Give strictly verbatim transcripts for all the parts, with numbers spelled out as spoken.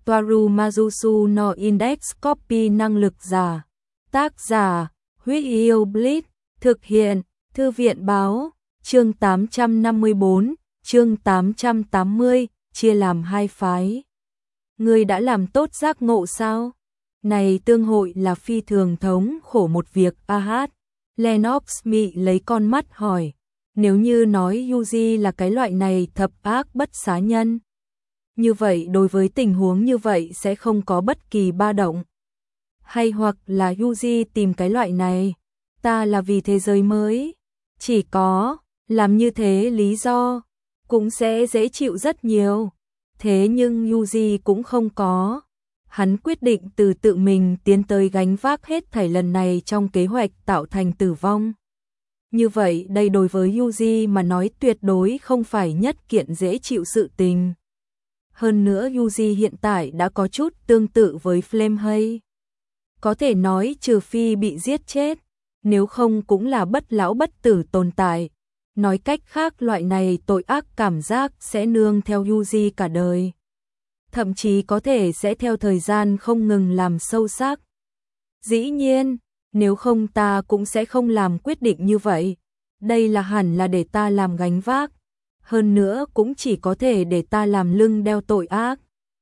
Toaru Majusu no Index Copy năng lực giả. Tác giả, Huyết Yêu Blitz, thực hiện, Thư viện báo, chương tám trăm năm mươi tư, chương tám trăm tám mươi, chia làm hai phái. Ngươi đã làm tốt giác ngộ sao? Này tương hội là phi thường thống khổ một việc, a hát. Lennox mị lấy con mắt hỏi, nếu như nói Yuji là cái loại này thập ác bất xá nhân. Như vậy đối với tình huống như vậy sẽ không có bất kỳ ba động. Hay hoặc là Yuji tìm cái loại này, ta là vì thế giới mới. Chỉ có, làm như thế lý do, cũng sẽ dễ chịu rất nhiều. Thế nhưng Yuji cũng không có. Hắn quyết định từ tự mình tiến tới gánh vác hết thảy lần này trong kế hoạch tạo thành tử vong. Như vậy đây đối với Yuji mà nói tuyệt đối không phải nhất kiện dễ chịu sự tình. Hơn nữa Yuji hiện tại đã có chút tương tự với Flamehay. Có thể nói trừ phi bị giết chết, nếu không cũng là bất lão bất tử tồn tại. Nói cách khác loại này tội ác cảm giác sẽ nương theo Yuji cả đời. Thậm chí có thể sẽ theo thời gian không ngừng làm sâu sắc. Dĩ nhiên, nếu không ta cũng sẽ không làm quyết định như vậy. Đây là hẳn là để ta làm gánh vác. Hơn nữa cũng chỉ có thể để ta làm lưng đeo tội ác.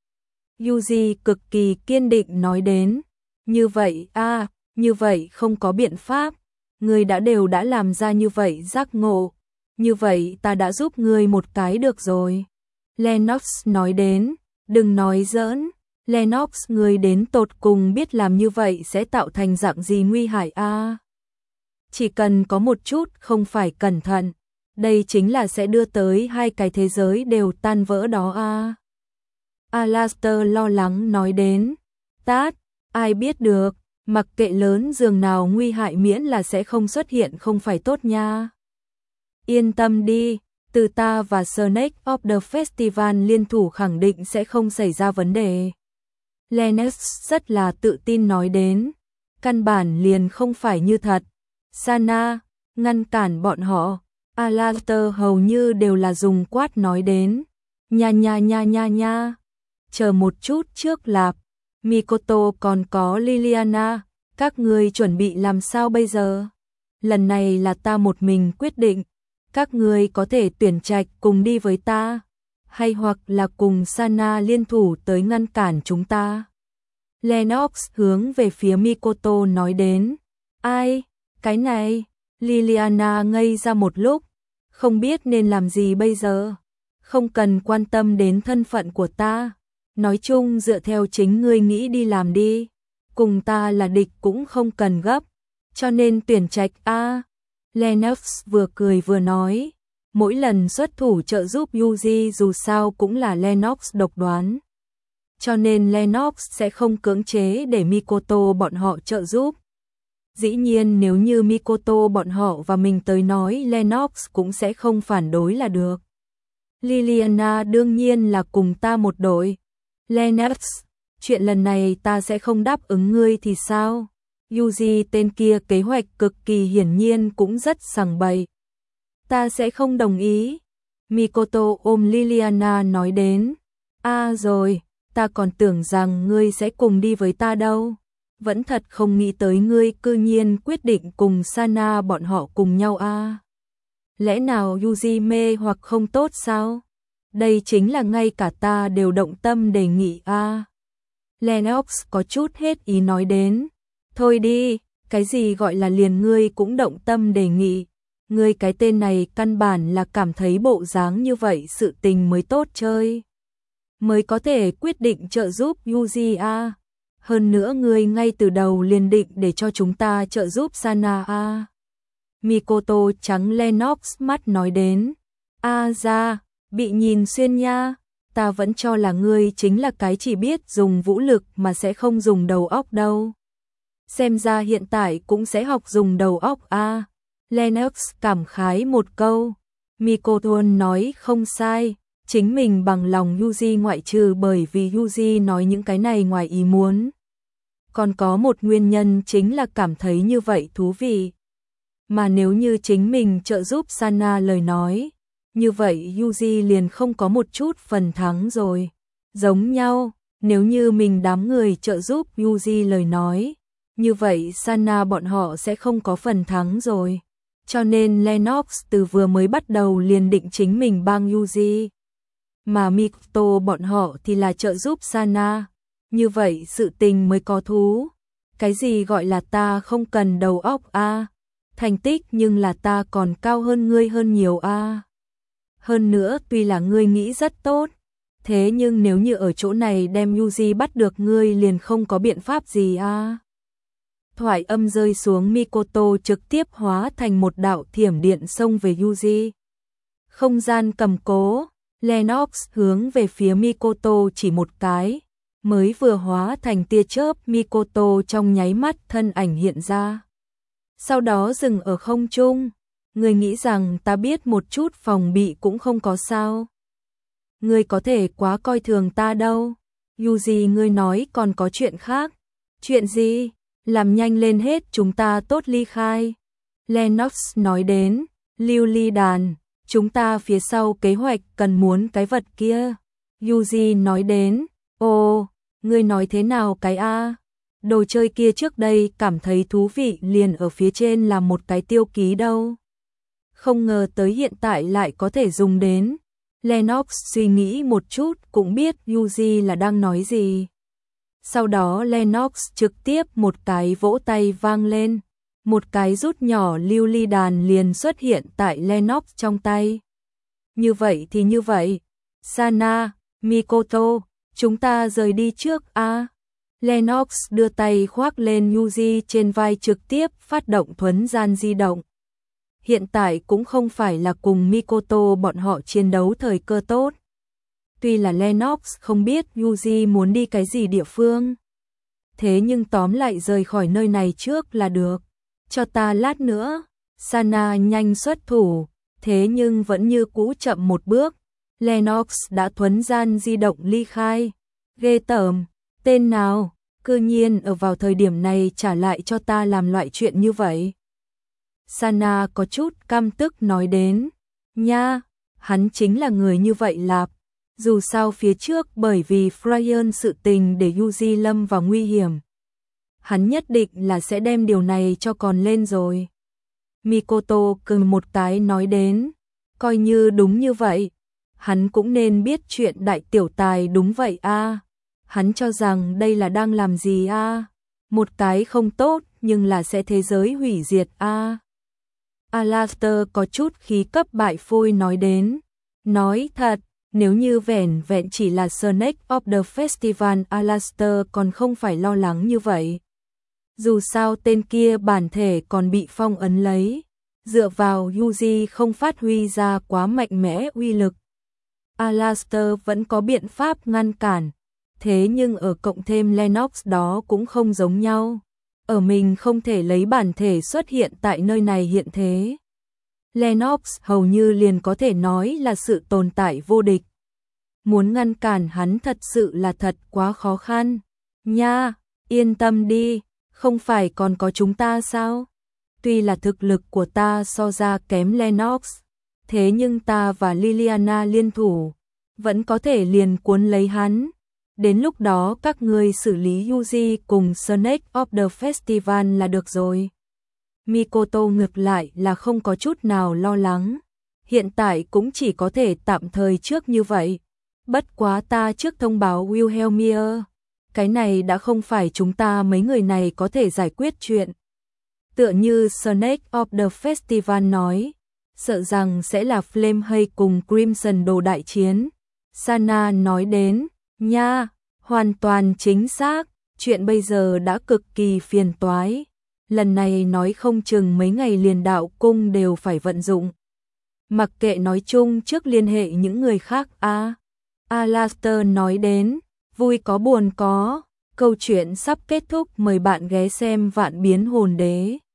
Yuji cực kỳ kiên định nói đến. Như vậy a à, như vậy không có biện pháp. Ngươi đã đều đã làm ra như vậy giác ngộ. Như vậy ta đã giúp ngươi một cái được rồi. Lennox nói đến. Đừng nói giỡn. Lennox ngươi đến tột cùng biết làm như vậy sẽ tạo thành dạng gì nguy hại a à? Chỉ cần có một chút không phải cẩn thận. Đây chính là sẽ đưa tới hai cái thế giới đều tan vỡ đó a à? Alastair lo lắng nói đến. Tát, ai biết được, mặc kệ lớn giường nào nguy hại miễn là sẽ không xuất hiện không phải tốt nha. Yên tâm đi, từ ta và Snake of the Festival liên thủ khẳng định sẽ không xảy ra vấn đề. Lennox rất là tự tin nói đến. Căn bản liền không phải như thật. Sana, ngăn cản bọn họ. Alastair hầu như đều là dùng quát nói đến. Nha nha nha nha nha. Chờ một chút trước lạp. Mikoto còn có Liliana. Các người chuẩn bị làm sao bây giờ? Lần này là ta một mình quyết định. Các người có thể tuyển trạch cùng đi với ta. Hay hoặc là cùng Sana liên thủ tới ngăn cản chúng ta. Lennox hướng về phía Mikoto nói đến. Ai? Cái này? Liliana ngây ra một lúc. Không biết nên làm gì bây giờ. Không cần quan tâm đến thân phận của ta. Nói chung dựa theo chính ngươi nghĩ đi làm đi. Cùng ta là địch cũng không cần gấp. Cho nên tuyển trạch A. Lennox vừa cười vừa nói. Mỗi lần xuất thủ trợ giúp Yuji dù sao cũng là Lennox độc đoán. Cho nên Lennox sẽ không cưỡng chế để Mikoto bọn họ trợ giúp. Dĩ nhiên nếu như Mikoto bọn họ và mình tới nói Lennox cũng sẽ không phản đối là được. Liliana đương nhiên là cùng ta một đội. Lennox, chuyện lần này ta sẽ không đáp ứng ngươi thì sao? Yuji tên kia kế hoạch cực kỳ hiển nhiên cũng rất sằng bậy. Ta sẽ không đồng ý. Mikoto ôm Liliana nói đến. À rồi, ta còn tưởng rằng ngươi sẽ cùng đi với ta đâu. Vẫn thật không nghĩ tới ngươi cư nhiên quyết định cùng Sana bọn họ cùng nhau a. À. Lẽ nào Yuji mê hoặc không tốt sao? Đây chính là ngay cả ta đều động tâm đề nghị a. À. Lennox có chút hết ý nói đến. Thôi đi, cái gì gọi là liền ngươi cũng động tâm đề nghị. Ngươi cái tên này căn bản là cảm thấy bộ dáng như vậy sự tình mới tốt chơi. Mới có thể quyết định trợ giúp Yuji a. Hơn nữa ngươi ngay từ đầu liền định để cho chúng ta trợ giúp Sana a. Mikoto trắng Lennox mắt nói đến. A ra, bị nhìn xuyên nha. Ta vẫn cho là ngươi chính là cái chỉ biết dùng vũ lực mà sẽ không dùng đầu óc đâu. Xem ra hiện tại cũng sẽ học dùng đầu óc a. Lennox cảm khái một câu. Mikoto nói không sai. Chính mình bằng lòng Yuji ngoại trừ bởi vì Yuji nói những cái này ngoài ý muốn. Còn có một nguyên nhân chính là cảm thấy như vậy thú vị. Mà nếu như chính mình trợ giúp Sana lời nói, như vậy Yuji liền không có một chút phần thắng rồi. Giống nhau, Nếu như mình đám người trợ giúp Yuji lời nói, như vậy Sana bọn họ sẽ không có phần thắng rồi. Cho nên Lennox từ vừa mới bắt đầu liền định chính mình bang Yuji. Mà Mikoto bọn họ thì là trợ giúp Sana. Như vậy sự tình mới có thú. Cái gì gọi là ta không cần đầu óc a? À? Thành tích nhưng là ta còn cao hơn ngươi hơn nhiều a. À? Hơn nữa tuy là ngươi nghĩ rất tốt, thế nhưng nếu như ở chỗ này đem Yuji bắt được ngươi liền không có biện pháp gì a. À? Thoại âm rơi xuống, Mikoto trực tiếp hóa thành một đạo thiểm điện xông về Yuji. Không gian cầm cố, Lennox hướng về phía Mikoto chỉ một cái, mới vừa hóa thành tia chớp, Mikoto trong nháy mắt thân ảnh hiện ra. Sau đó dừng ở không trung, ngươi nghĩ rằng ta biết một chút phòng bị cũng không có sao? Ngươi có thể quá coi thường ta đâu. Yuji, ngươi nói còn có chuyện khác. Chuyện gì? Làm nhanh lên hết chúng ta tốt ly khai. Lennox nói đến, lưu ly đàn, chúng ta phía sau kế hoạch cần muốn cái vật kia. Yuji nói đến, ồ, ngươi nói thế nào cái a? Đồ chơi kia trước đây cảm thấy thú vị liền ở phía trên là một cái tiêu ký đâu. Không ngờ tới hiện tại lại có thể dùng đến. Lennox suy nghĩ một chút cũng biết Yuji là đang nói gì. Sau đó Lennox trực tiếp một cái vỗ tay vang lên, một cái rút nhỏ lưu ly đàn liền xuất hiện tại Lennox trong tay. Như vậy thì như vậy, Sana, Mikoto, chúng ta rời đi trước a. À? Lennox đưa tay khoác lên Yuji trên vai trực tiếp phát động thuấn gian di động. Hiện tại cũng không phải là cùng Mikoto bọn họ chiến đấu thời cơ tốt. Tuy là Lennox không biết Yuji muốn đi cái gì địa phương, thế nhưng tóm lại rời khỏi nơi này trước là được. Cho ta lát nữa. Sana nhanh xuất thủ, thế nhưng vẫn như cũ chậm một bước. Lennox đã thuấn gian di động ly khai. Ghê tởm, tên nào, cư nhiên ở vào thời điểm này trả lại cho ta làm loại chuyện như vậy. Sana có chút căm tức nói đến, nha, hắn chính là người như vậy lạp. Dù sao phía trước bởi vì Fryan sự tình để Yuji lâm vào nguy hiểm, hắn nhất định là sẽ đem điều này cho còn lên rồi. Mikoto cười một cái nói đến, coi như đúng như vậy, hắn cũng nên biết chuyện đại tiểu tài đúng vậy a. À. Hắn cho rằng đây là đang làm gì a? À? Một cái không tốt nhưng là sẽ thế giới hủy diệt a. À. Alastair có chút khí cấp bại phôi nói đến, nói thật, nếu như vẻn vẹn chỉ là Snake of the Festival, Alastair còn không phải lo lắng như vậy. Dù sao tên kia bản thể còn bị phong ấn lấy, dựa vào Yuji không phát huy ra quá mạnh mẽ uy lực. Alastair vẫn có biện pháp ngăn cản, thế nhưng ở cộng thêm Lennox đó cũng không giống nhau. Ở mình không thể lấy bản thể xuất hiện tại nơi này hiện thế. Lennox hầu như liền có thể nói là sự tồn tại vô địch. Muốn ngăn cản hắn thật sự là thật quá khó khăn. Nha, yên tâm đi, không phải còn có chúng ta sao? Tuy là thực lực của ta so ra kém Lennox, thế nhưng ta và Liliana liên thủ, vẫn có thể liền cuốn lấy hắn. Đến lúc đó các ngươi xử lý Yuji cùng Snake of the Festival là được rồi. Mikoto ngược lại là không có chút nào lo lắng. Hiện tại cũng chỉ có thể tạm thời trước như vậy. Bất quá ta trước thông báo Wilhelmia. Cái này đã không phải chúng ta mấy người này có thể giải quyết chuyện. Tựa như Snake of the Festival nói, sợ rằng sẽ là Flame hay cùng Crimson đồ đại chiến. Sana nói đến, nha, hoàn toàn chính xác, chuyện bây giờ đã cực kỳ phiền toái. Lần này nói không chừng mấy ngày liền đạo cung đều phải vận dụng. Mặc kệ nói chung trước liên hệ những người khác a. À, Alastair nói đến, vui có buồn có, câu chuyện sắp kết thúc, mời bạn ghé xem Vạn Biến Hồn Đế.